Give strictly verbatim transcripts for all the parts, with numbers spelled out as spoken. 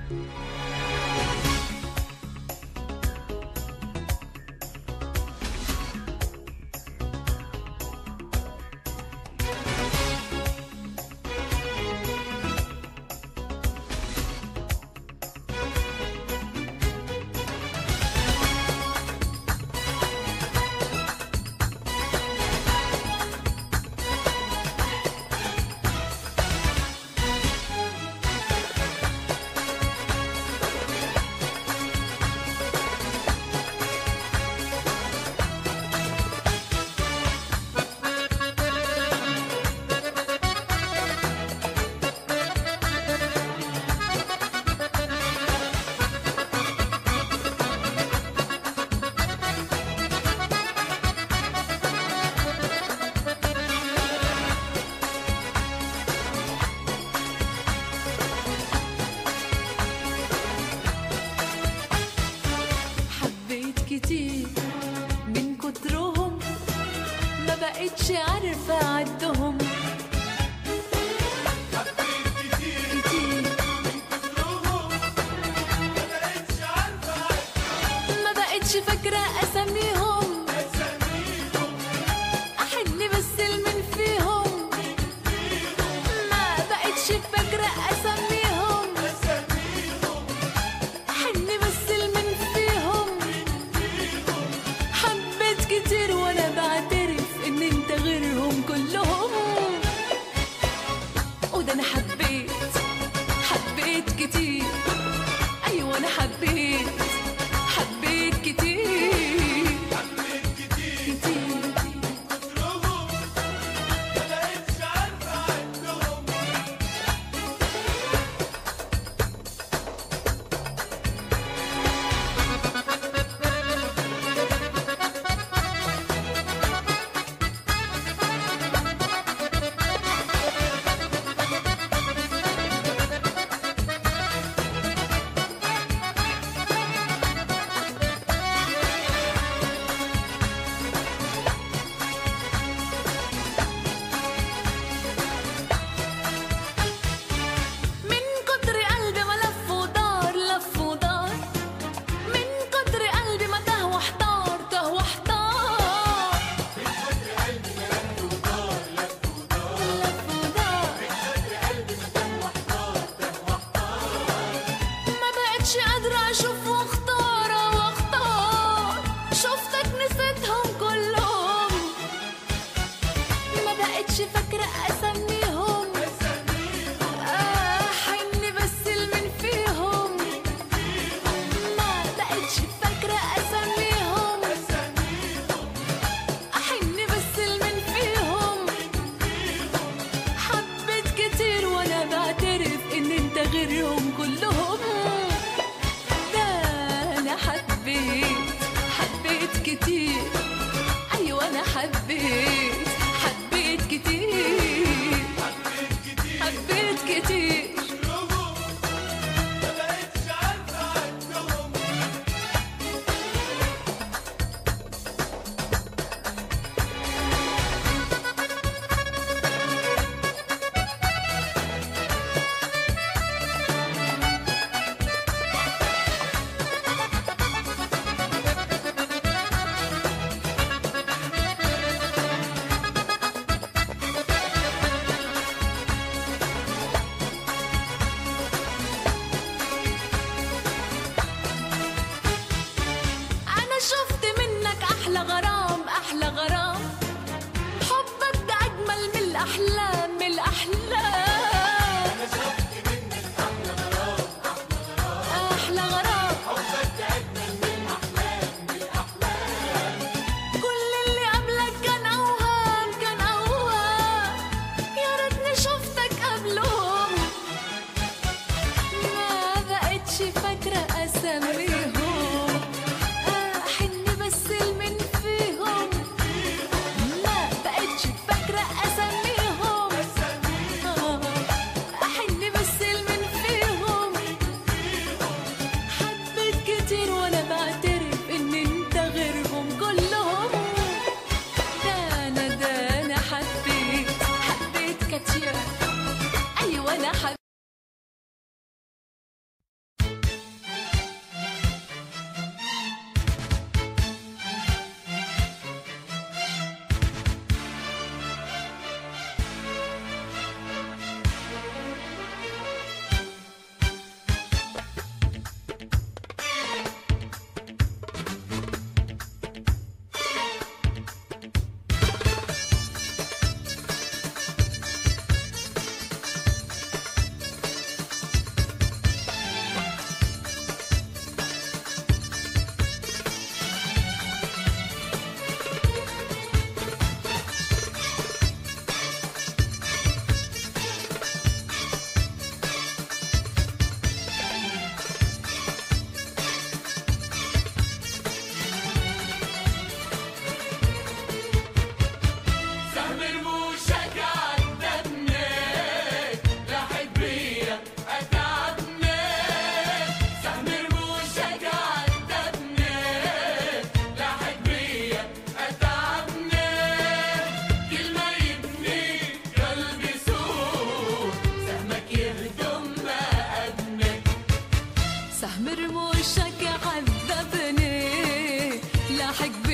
كتير من كترهم ما بقتش عارفة أعدهم. حبيت كتير كتير من كترهم ما بقتش عارفة أعدهم. ما بقتش فاكرة أساميهم أساميهم أحن بس من فيهم. ما بقتش فاكرة أساميهم أساميهم أحن بس من فيهم. حبيت كتير وأنا بعترف إن أنت غيرهم كلهم. وده أنا حبيت حبيت كتير. أيوة أنا حبيت حبيت كتير حبيت كتير كتير. كترهم ما بقتش عارفة أعدهم. من كتر قلبي ما لف ودار لف ودار. من كتر قلبي ما تهوى احتار تهوى احتار. من كتر قلبي ما لف ودار لف ودار. لف ودار. من كتر قلبي ما تهوى احتار تهوى احتار. ما بقتش قادرة أشوف واختار واختار. شفتك نسيتهم كلهم. ما بقتش فاكرة أسميهم أساميهم أحن بس من فيهم. ما بقتش فاكرة أسميهم أساميهم أحن بس من فيهم. حبيت كتير وأنا بعترف إن أنت غيرهم كلهم. ده أنا حبيت حبيت كتير. أيوة أنا حبيت حبيت كتير حبيت كتير حبيت كتير. كترهم ما بقتش عارفة أعدهم. أنا شفت منك أحلى غرام أحلى غرام. حبك ده أجمل من الأحلام من الأحلام. أنا شفت منك أحلى غرام أحلى غرام. حبك أجمل من الأحلام من الأحلام. كل اللي قبلك كان أوهام كان أوهام. يا ريتني شفتك قبلهم. ما بقتش فاكرة أساميهم أحن بس من فيهم. ما بقتش فاكرة أساميهم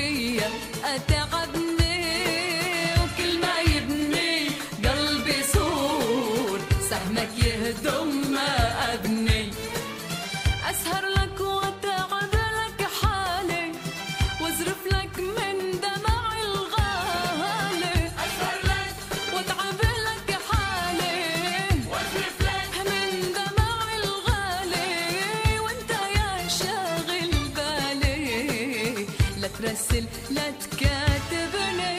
بيا أتعبني، وكل ما يبني قلبي سور سهمك يهدم ما أبني. أسهر لك وأتعب لك حالي وأزرف لك من دمع الغالي. أسهر لك وأتعب لك حالي وأزرف لك من دمع الغالي، وأنت يا شاغل بالي لا ترسل لا تكاتبني.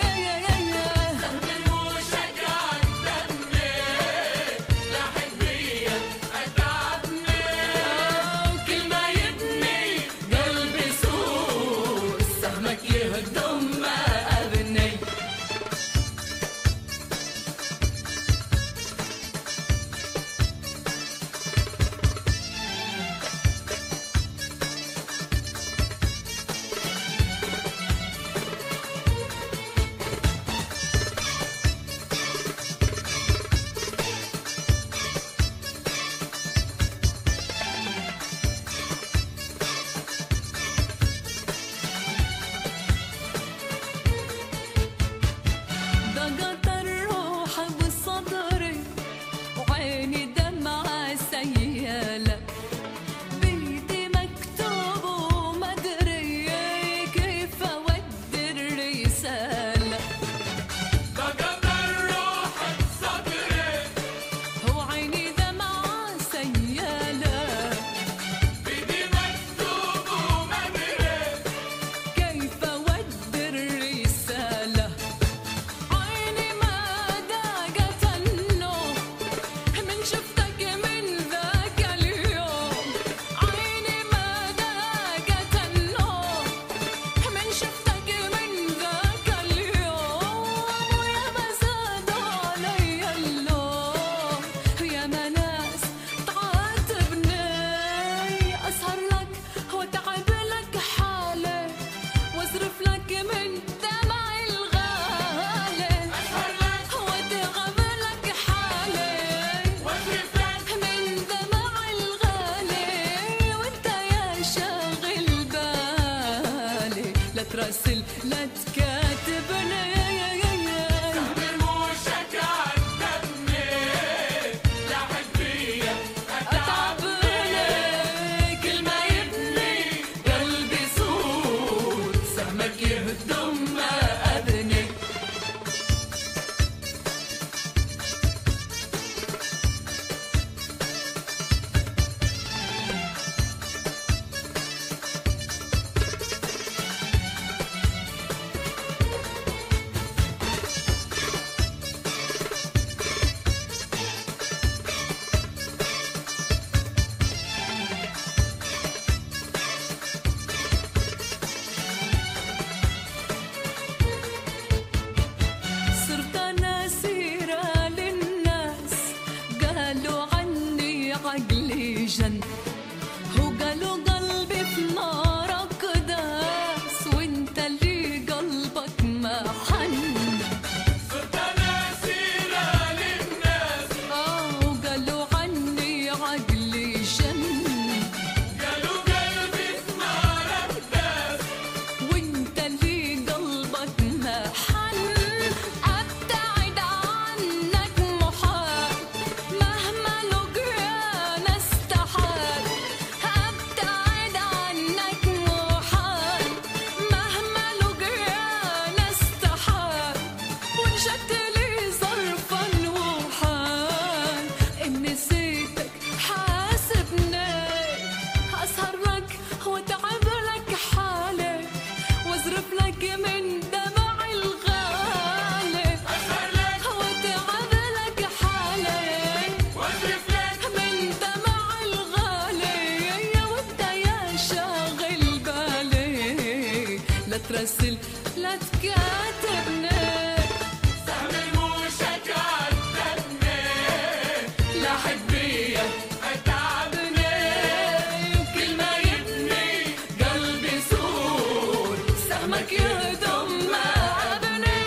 تراسل لا تكاتبني. تعمل وشك عذبني لاحق بيا أتعبني، كل ما يبني قلبي سور سهمك يهدم ما أبني. عقلي جن وقالوا قلبي في نارك داس، وانت اللي قلبك ما حن. صرت انا سيرة للناس اه وقالوا عني عقلي جن، قالوا قلبي في نارك داس، وانت اللي قلبك ما حن. ابتعد عنك محال مهما لقينا استحال، ابتعد عنك محال مهما لقينا استحال، وانشدت لي ظرفا وحال ان نسيتك حاسبني. اسهر لك واتعب لك حالي واصرف لك من دمع الغالي. أسهر لك واتعب لك حالي واصرف لك من دمع الغالي، وانت يا شاغل بالي لا ترسل لا تكاتبني. تعمل وشك عذبني لاحق بيا أتعبني، وكل ما يبني قلبي سور سهمك يهدم ما أبني.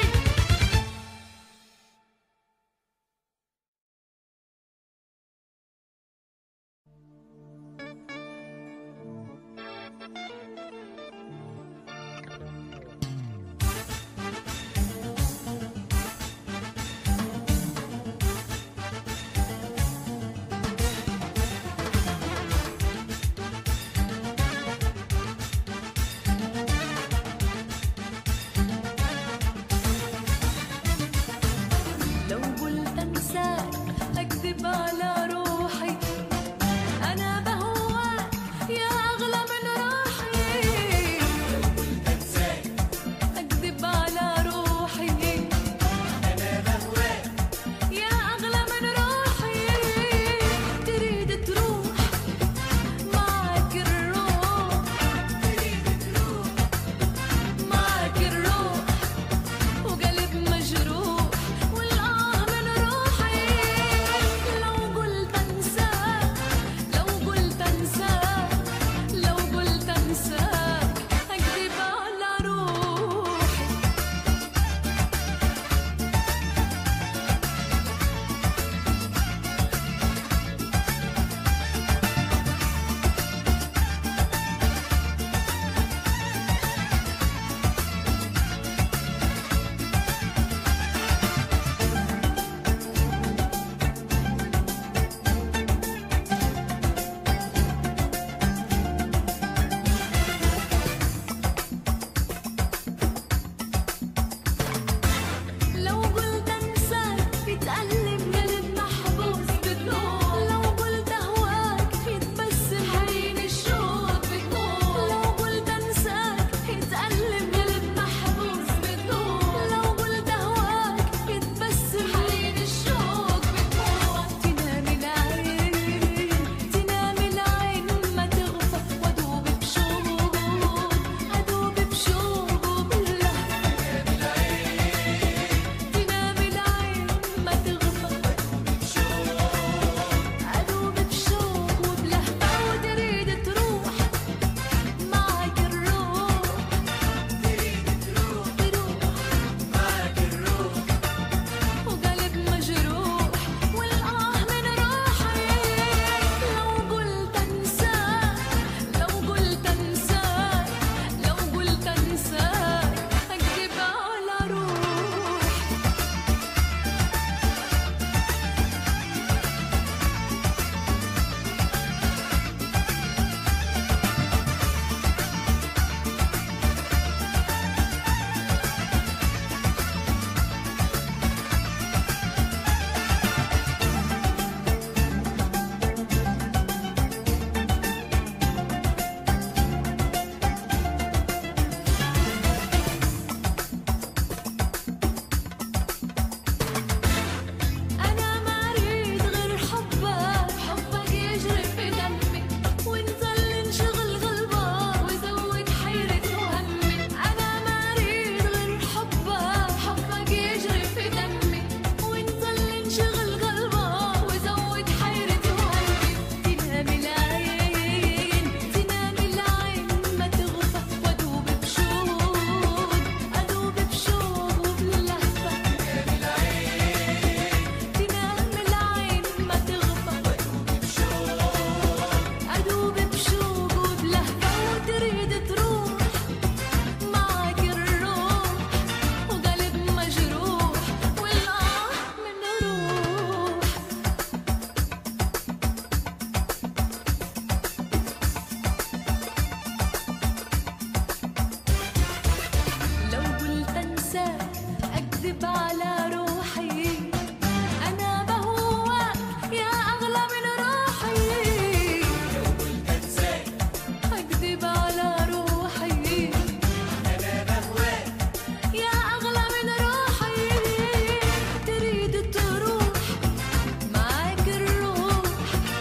تنساك أكذب على روحي، أنا بهواك يا أغلى من روحي. لو قلت انساك أكذب على روحي، انا بهواك يا أغلى من روحي. تريد تروح معاك الروح،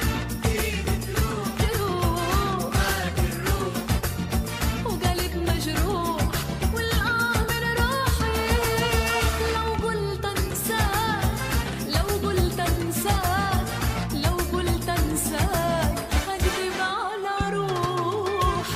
تريد تروح تروح معاك الروح، وقلب مجروح والآه من روحي. لو قلت انساك، لو قلت انساك، لو قلت انساك أكذب على روحي.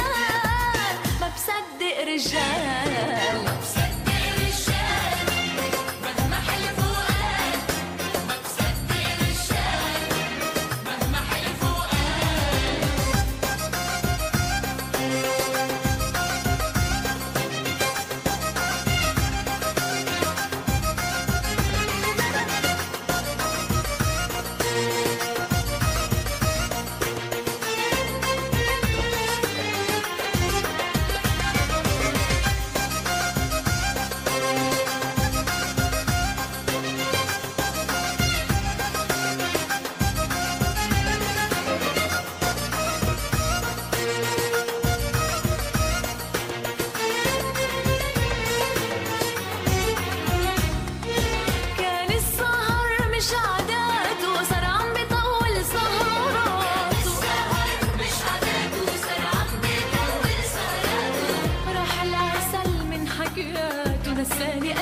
رجال، مصدق رجال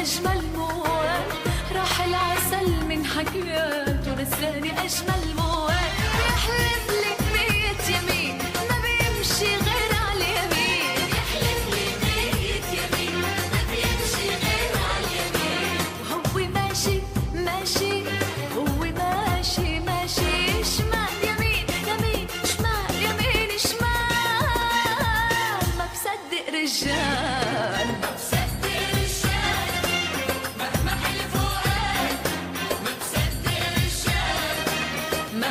أجمل موال، راح العسل من حكيات ونساني أجمل موال. بيحلف لي مية يمين ما بيمشي غير على اليمين، بيحلف لي مية يمين ما بيمشي غير على اليمين. وهو ماشي ماشي هو ماشي ماشي شمال يمين يمين شمال يمين شمال، ما بصدق رجال ما بصدق رجال مهما حلف وقال، ما بصدق رجال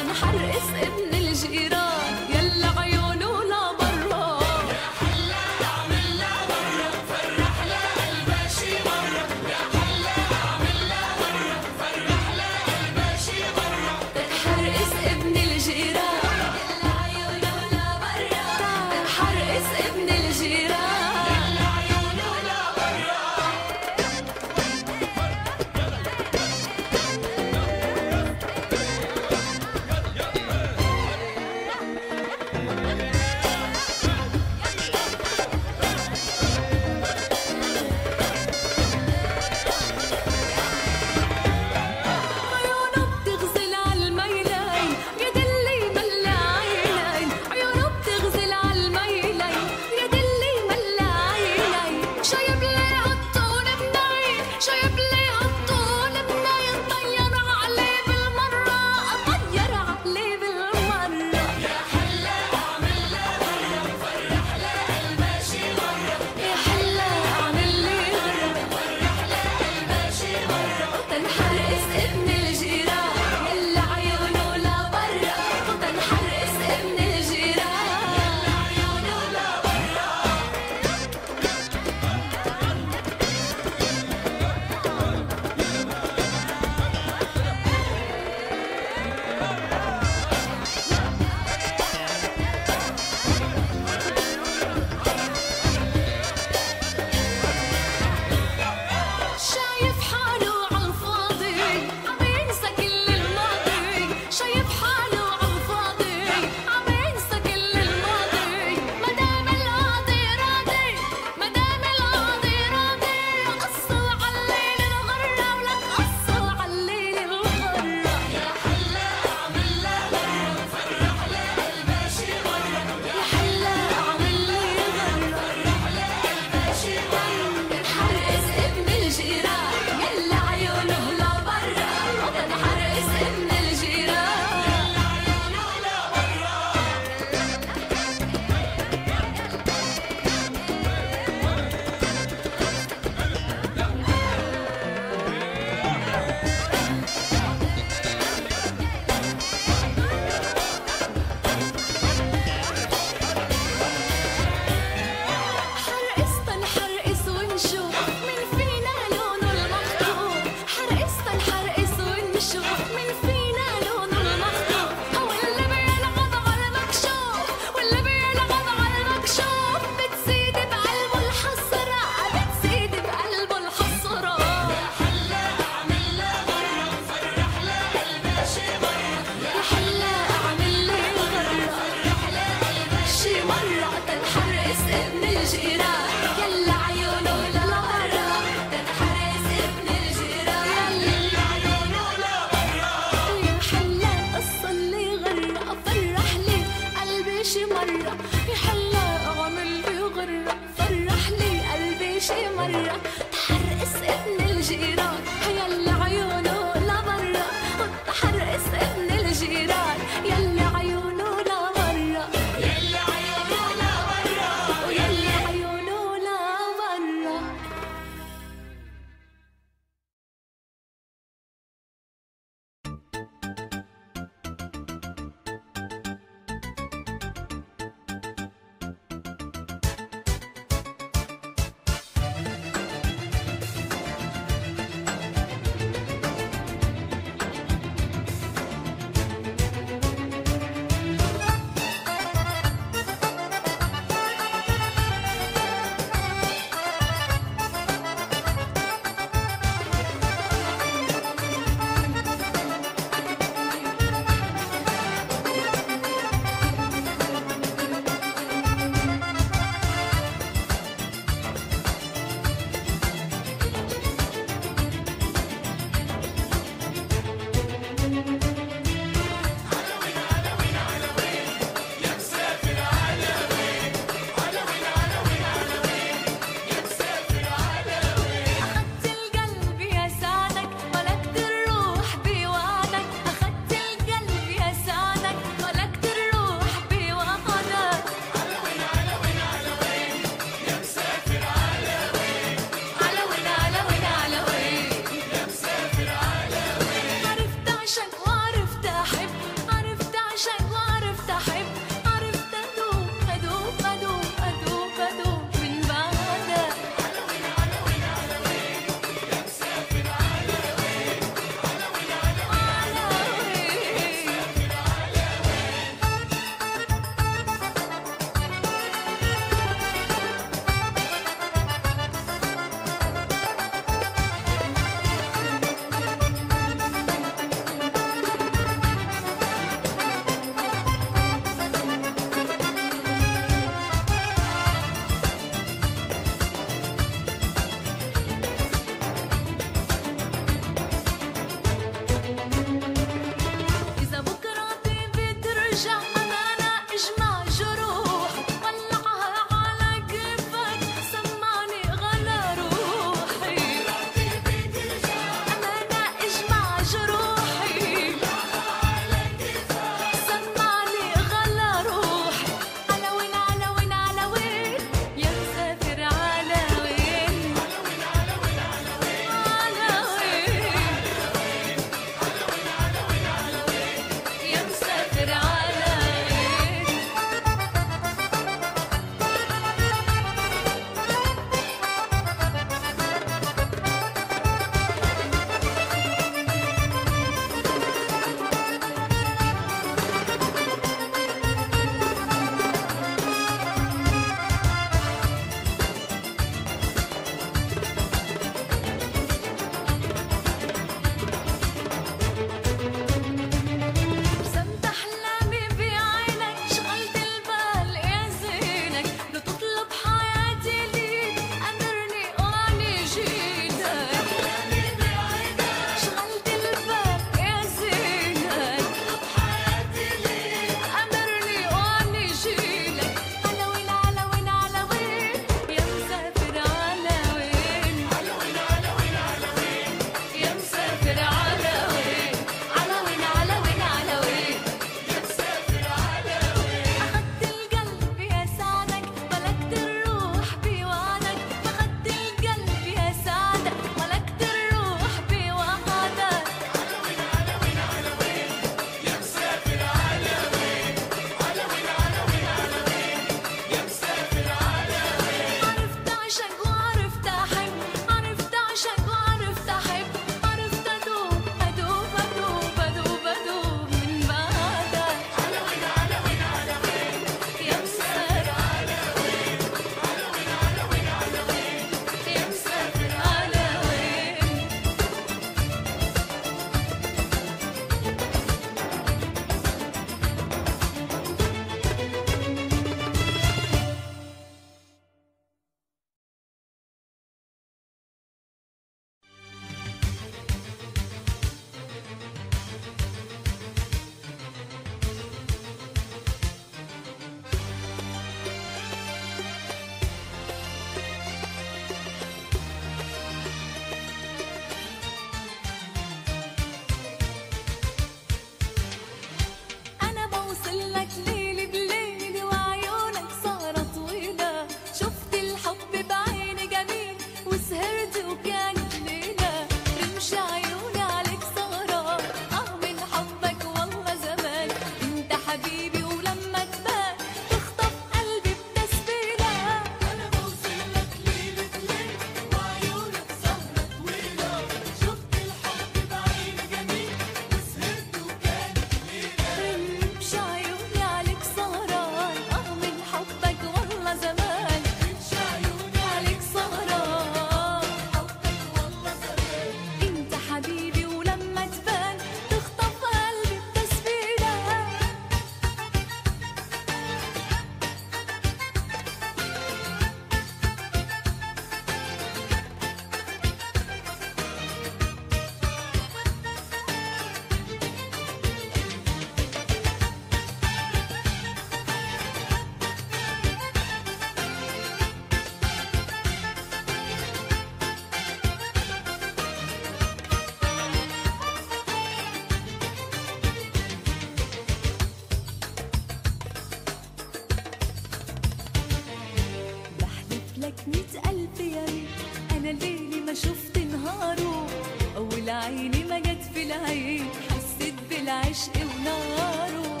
ألف يمين. أنا ليلي ما شفت نهاره، أول عيني ما جت في العين حسيت بالعشق وناره.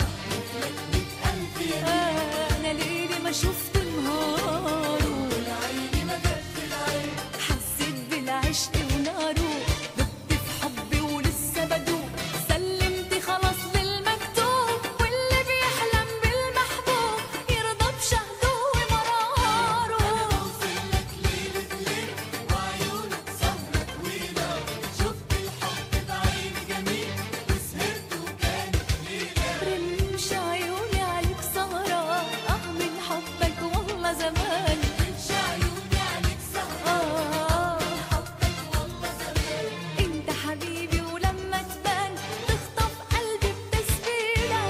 أنا ليلي ما شفت نهاره، أول عيني ما جت في العين حسيت بالعشق وناره. دبت في حبي ولسه بدوق، سلمت خلاص للمكتوب، واللي بيحلم بالمحبوب يرضى بشهده ومراره. أنا بوصلك ليلة ليل وعيونك سهرة طويلة، شفت الحب بعيني جميل وسهرت وكانت ليلة. رمش عيوني عليك سهرة، آه من حبك والله زمان. رمش عيوني عليك سهرة، آه من حبك والله زمان. انت حبيبي ولما تبان تخطف قلبي بتسبيلة.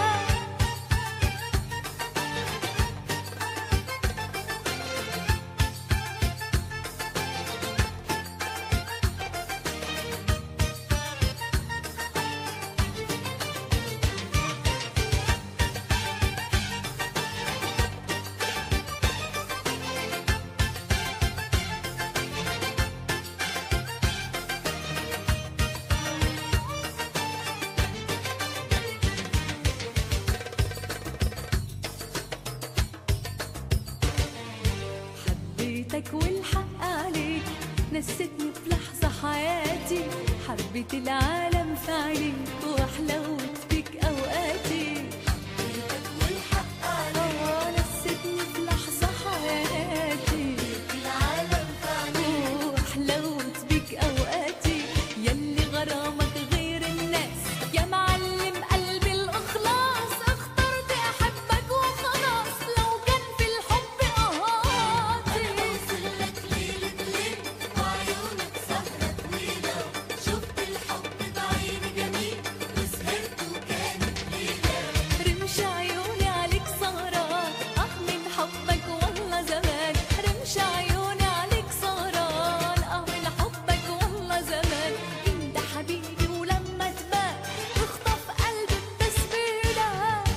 حبيتك والحق عليك، نسيتني في لحظة حياتي، حبيت العالم في عينيك وحلوت بيك أوقاتي. حبيتك والحق عليك، آه نسيتني في لحظة حياتي، حبيت العالم في عينيك وحلوت بيك أوقاتي. يلي غرامك غير الناس يا معلم قلبي الإخلاص، اخترت أحبك وخلاص لو كان في الحب أهاتي. أنا بوصلك ليلة ليل وعيونك سهرة طويلة، شفت الحب بعيني جميل وسهرت وكانت ليلة. رمش عيوني عليك سهران، آه من حبك والله زمان. رمش عيوني عليك سهران، آه من حبك والله زمان. انت حبيبي ولما تبان تخطف قلبي بتسبيلة.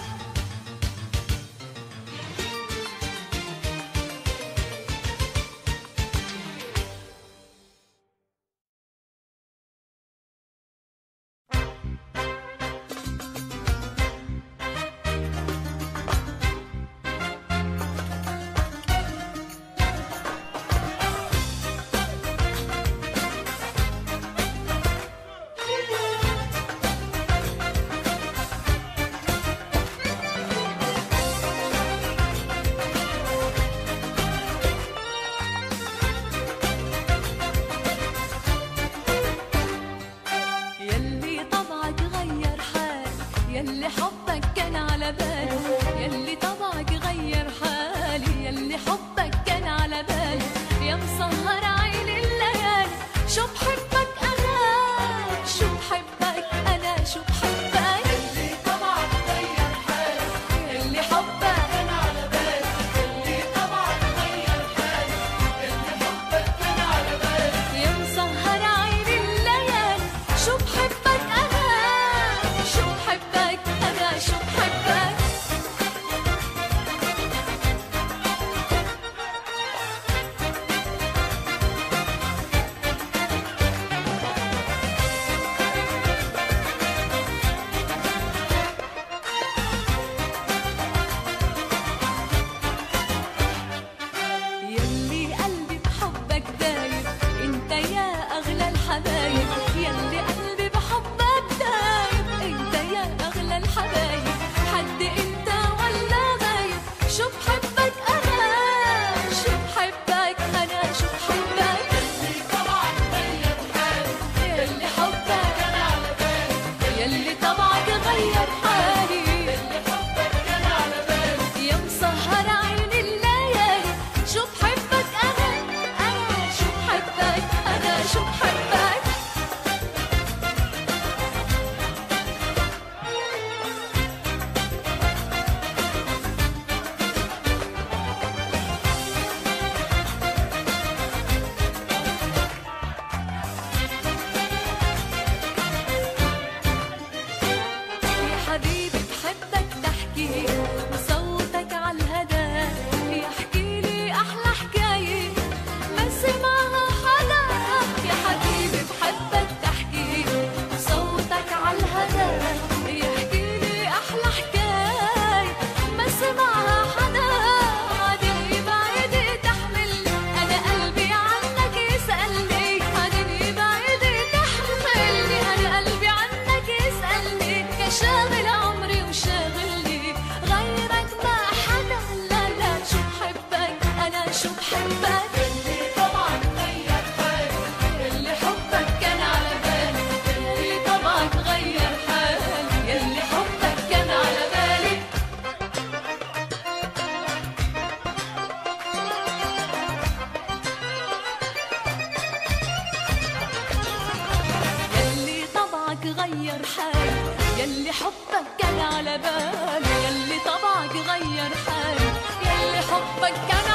يلي طبعك غير حال، يلي حبك كان على بالي، يلي طبعك غير حالي، يلي حبك كان على بالي. يا مسهر عين الليالي شو بحبك أنا، شو بحبك أنا، شو بحبك. يلي طبعك غير حالي، يلي حبك كان على بالي، يلي طبعك غير حالي، يلي حبك كان على بالي. يا مسهر عين الليالي شو بحبك أنا، شو بحبك أنا، شو بحبك. يلي حبك كان على بالي، يلي طبعك غير حالي، يلي حبك كان